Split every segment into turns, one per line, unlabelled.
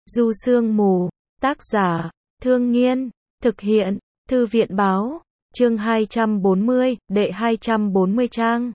Du Sương Mù, tác giả, Thương Nghiên, thực hiện, Thư viện báo, chương 240, đệ 240 trang.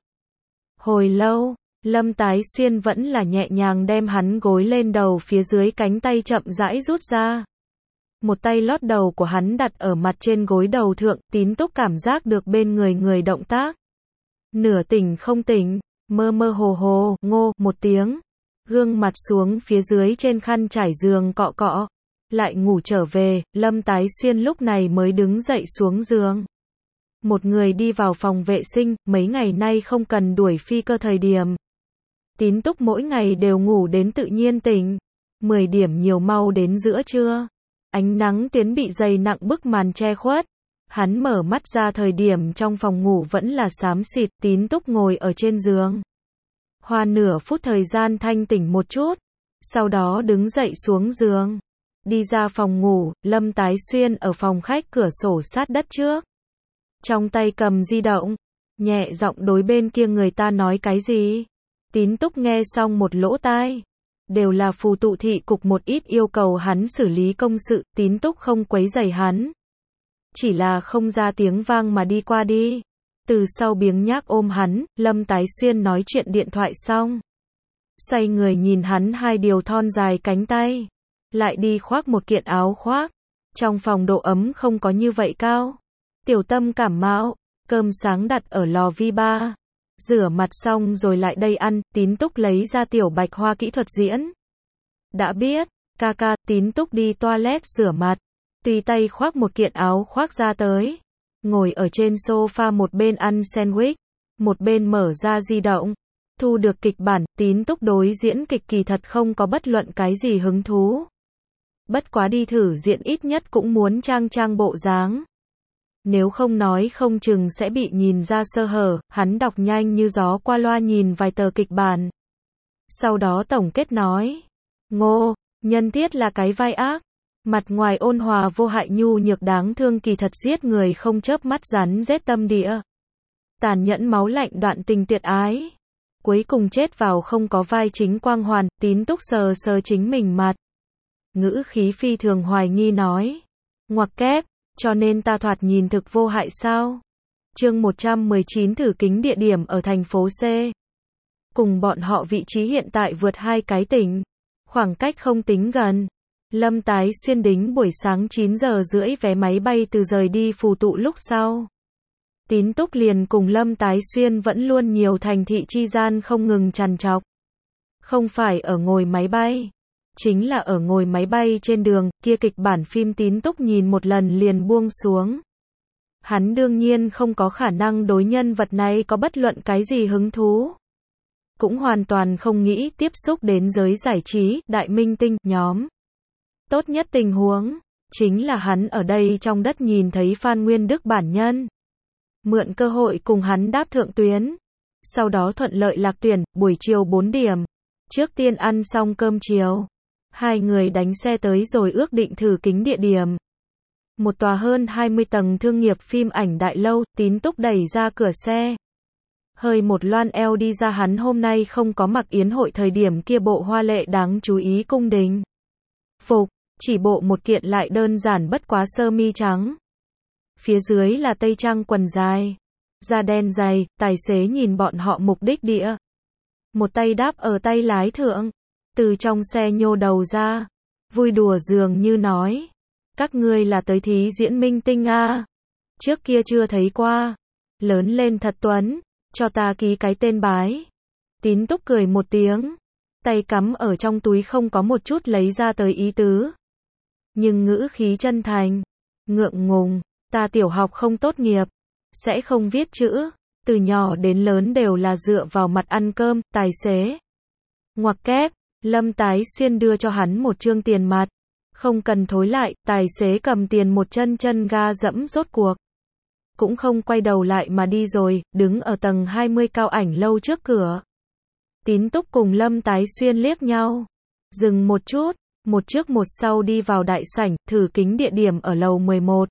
Hồi lâu, Lâm Tái Xuyên vẫn là nhẹ nhàng đem hắn gối lên đầu, phía dưới cánh tay chậm rãi rút ra. Một tay lót đầu của hắn đặt ở mặt trên gối đầu thượng, Tín Túc cảm giác được bên người động tác. Nửa tỉnh không tỉnh, mơ mơ hồ hồ, ngô, một tiếng. Gương mặt xuống phía dưới trên khăn trải giường cọ cọ. Lại ngủ trở về, Lâm Tái Xuyên lúc này mới đứng dậy xuống giường. Một người đi vào phòng vệ sinh, mấy ngày nay không cần đuổi phi cơ thời điểm. Tín Túc mỗi ngày đều ngủ đến tự nhiên tỉnh. 10 điểm nhiều mau đến giữa trưa. Ánh nắng tiến bị dày nặng bức màn che khuất. Hắn mở mắt ra thời điểm trong phòng ngủ vẫn là xám xịt, Tín Túc ngồi ở trên giường. Hoa nửa phút thời gian thanh tỉnh một chút. Sau đó đứng dậy xuống giường. Đi ra phòng ngủ, Lâm Tái Xuyên ở phòng khách cửa sổ sát đất trước. Trong tay cầm di động. Nhẹ giọng đối bên kia người ta nói cái gì. Tín Túc nghe xong một lỗ tai. Đều là phù tụ thị cục một ít yêu cầu hắn xử lý công sự, Tín Túc không quấy rầy hắn. Chỉ là không ra tiếng vang mà đi qua đi. Từ sau biếng nhác ôm hắn, Lâm Tái Xuyên nói chuyện điện thoại xong. Xoay người nhìn hắn hai điều thon dài cánh tay. Lại đi khoác một kiện áo khoác. Trong phòng độ ấm không có như vậy cao. Tiểu Tâm cảm mạo, cơm sáng đặt ở lò vi ba. Rửa mặt xong rồi lại đây ăn, Tín Túc lấy ra tiểu bạch hoa kỹ thuật diễn. Đã biết, ca, Tín Túc đi toilet rửa mặt. Tùy tay khoác một kiện áo khoác ra tới. Ngồi ở trên sofa một bên ăn sandwich, một bên mở ra di động. Thu được kịch bản, Tín Túc đối diễn kịch kỳ thật không có bất luận cái gì hứng thú. Bất quá đi thử diễn ít nhất cũng muốn trang bộ dáng. Nếu không nói không chừng sẽ bị nhìn ra sơ hở, hắn đọc nhanh như gió qua loa nhìn vài tờ kịch bản. Sau đó tổng kết nói. Ngô, nhân tiết là cái vai ác. Mặt ngoài ôn hòa vô hại nhu nhược đáng thương kỳ thật giết người không chớp mắt rắn rết tâm địa. Tàn nhẫn máu lạnh đoạn tình tuyệt ái. Cuối cùng chết vào không có vai chính quang hoàn, Tín Túc sờ chính mình mặt. Ngữ khí phi thường hoài nghi nói. Ngoặc kép, cho nên ta thoạt nhìn thực vô hại sao? Chương 119 thử kính địa điểm ở thành phố C. Cùng bọn họ vị trí hiện tại vượt 2 cái tỉnh. Khoảng cách không tính gần. Lâm Tái Xuyên đính buổi sáng 9 giờ rưỡi vé máy bay từ rời đi phù tụ lúc sau. Tín Túc liền cùng Lâm Tái Xuyên vẫn luôn nhiều thành thị chi gian không ngừng trằn trọc. Không phải ở ngồi máy bay. Chính là ở ngồi máy bay trên đường, kia kịch bản phim Tín Túc nhìn một lần liền buông xuống. Hắn đương nhiên không có khả năng đối nhân vật này có bất luận cái gì hứng thú. Cũng hoàn toàn không nghĩ tiếp xúc đến giới giải trí, đại minh tinh, nhóm. Tốt nhất tình huống, chính là hắn ở đây trong đất nhìn thấy Phan Nguyên Đức bản nhân. Mượn cơ hội cùng hắn đáp thượng tuyến. Sau đó thuận lợi lạc tuyển, buổi chiều 4 điểm. Trước tiên ăn xong cơm chiều. Hai người đánh xe tới rồi ước định thử kính địa điểm. Một tòa hơn 20 tầng thương nghiệp phim ảnh đại lâu, Tín Túc đẩy ra cửa xe. Hơi một loan eo đi ra hắn hôm nay không có mặc yến hội thời điểm kia bộ hoa lệ đáng chú ý cung đình. Phục, chỉ bộ một kiện lại đơn giản bất quá sơ mi trắng. Phía dưới là tây trang quần dài. Da đen dày, tài xế nhìn bọn họ mục đích địa. Một tay đáp ở tay lái thượng. Từ trong xe nhô đầu ra. Vui đùa dường như nói. Các ngươi là tới thí diễn minh tinh à. Trước kia chưa thấy qua. Lớn lên thật tuấn. Cho ta ký cái tên bái. Tín Túc cười một tiếng. Tay cắm ở trong túi không có một chút lấy ra tới ý tứ. Nhưng ngữ khí chân thành. Ngượng ngùng. Ta tiểu học không tốt nghiệp. Sẽ không viết chữ. Từ nhỏ đến lớn đều là dựa vào mặt ăn cơm, tài xế. Ngoặc kép. Lâm Tái Xuyên đưa cho hắn một trương tiền mặt. Không cần thối lại, tài xế cầm tiền một chân ga dẫm rốt cuộc. Cũng không quay đầu lại mà đi rồi, đứng ở tầng 20 cao ảnh lâu trước cửa. Tín Túc cùng Lâm Tái Xuyên liếc nhau. Dừng một chút, một trước một sau đi vào đại sảnh, thử kính địa điểm ở lầu 11.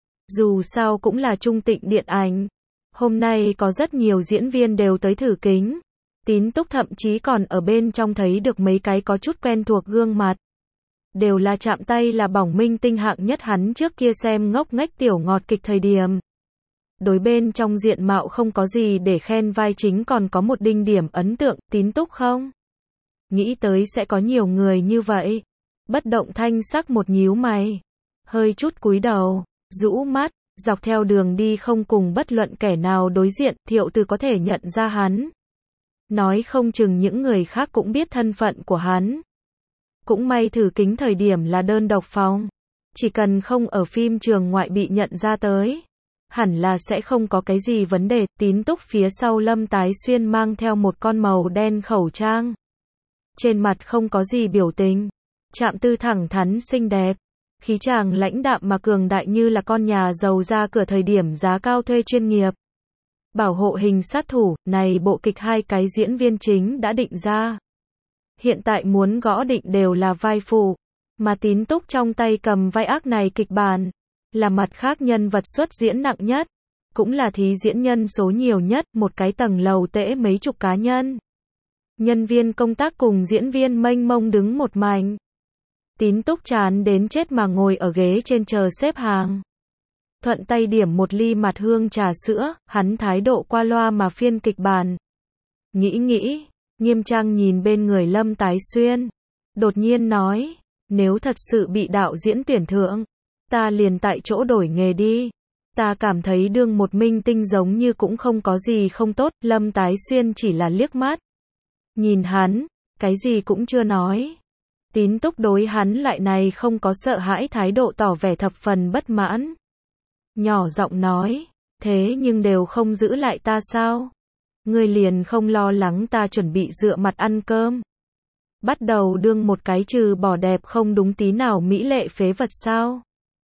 Dù sao cũng là trung tịnh điện ảnh. Hôm nay có rất nhiều diễn viên đều tới thử kính. Tín Túc thậm chí còn ở bên trong thấy được mấy cái có chút quen thuộc gương mặt. đều là chạm tay là bỏng minh tinh hạng nhất hắn trước kia xem ngốc nghếch tiểu ngọt kịch thời điểm. Đối bên trong diện mạo không có gì để khen vai chính còn có một đinh điểm ấn tượng, Tín Túc không? Nghĩ tới sẽ có nhiều người như vậy. Bất động thanh sắc một nhíu mày. Hơi chút cúi đầu, rũ mắt, dọc theo đường đi không cùng bất luận kẻ nào đối diện, Thiệu Từ có thể nhận ra hắn. Nói không chừng những người khác cũng biết thân phận của hắn. Cũng may thử kính thời điểm là đơn độc phòng. Chỉ cần không ở phim trường ngoại bị nhận ra tới. Hẳn là sẽ không có cái gì vấn đề. Tín Túc phía sau Lâm Tái Xuyên mang theo một con màu đen khẩu trang. Trên mặt không có gì biểu tình. Chạm Tư thẳng thắn xinh đẹp. Khí chàng lãnh đạm mà cường đại như là con nhà giàu ra cửa thời điểm giá cao thuê chuyên nghiệp. Bảo hộ hình sát thủ, này bộ kịch hai cái diễn viên chính đã định ra. Hiện tại muốn gõ định đều là vai phụ. Mà Tín Túc trong tay cầm vai ác này kịch bản. Là mặt khác nhân vật xuất diễn nặng nhất. Cũng là thí diễn nhân số nhiều nhất, một cái tầng lầu tễ mấy chục cá nhân. Nhân viên công tác cùng diễn viên mênh mông đứng một mảnh. Tín Túc chán đến chết mà ngồi ở ghế trên chờ xếp hàng. Thuận tay điểm một ly mặt hương trà sữa, hắn thái độ qua loa mà phiên kịch bản. Nghĩ, nghiêm trang nhìn bên người Lâm Tái Xuyên. Đột nhiên nói, nếu thật sự bị đạo diễn tuyển thượng, ta liền tại chỗ đổi nghề đi. Ta cảm thấy đương một minh tinh giống như cũng không có gì không tốt. Lâm Tái Xuyên chỉ là liếc mắt. Nhìn hắn, cái gì cũng chưa nói. Tín Túc đối hắn lại này không có sợ hãi thái độ tỏ vẻ thập phần bất mãn. Nhỏ giọng nói, thế nhưng đều không giữ lại ta sao? Ngươi liền không lo lắng ta chuẩn bị dựa mặt ăn cơm? Bắt đầu đương một cái trừ bỏ đẹp không đúng tí nào mỹ lệ phế vật sao?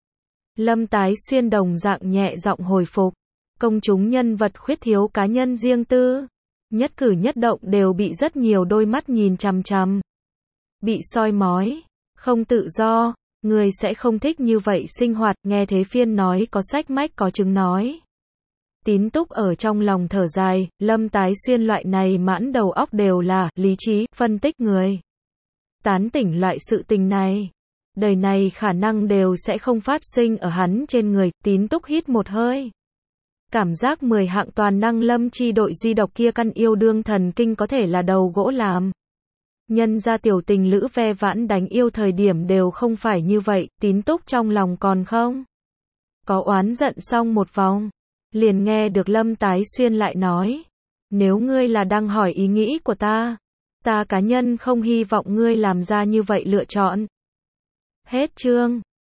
Lâm Tái Xuyên đồng dạng nhẹ giọng hồi phục. Công chúng nhân vật khuyết thiếu cá nhân riêng tư. Nhất cử nhất động đều bị rất nhiều đôi mắt nhìn chằm chằm. Bị soi mói, không tự do, người sẽ không thích như vậy sinh hoạt, nghe thế phiên nói có sách mách có chứng nói. Tín Túc ở trong lòng thở dài, Lâm Tái Xuyên loại này mãn đầu óc đều là lý trí, phân tích người. Tán tỉnh loại sự tình này. Đời này khả năng đều sẽ không phát sinh ở hắn trên người. Tín Túc hít một hơi. Cảm giác 10 hạng toàn năng lâm chi đội duy độc kia căn yêu đương thần kinh có thể là đầu gỗ làm. Nhân ra tiểu tình lữ ve vãn đánh yêu thời điểm đều không phải như vậy. Tín Túc trong lòng còn không có oán giận xong một vòng. Liền nghe được Lâm Tái Xuyên lại nói. Nếu ngươi là đang hỏi ý nghĩ của ta cá nhân không hy vọng ngươi làm ra như vậy lựa chọn. Hết chương.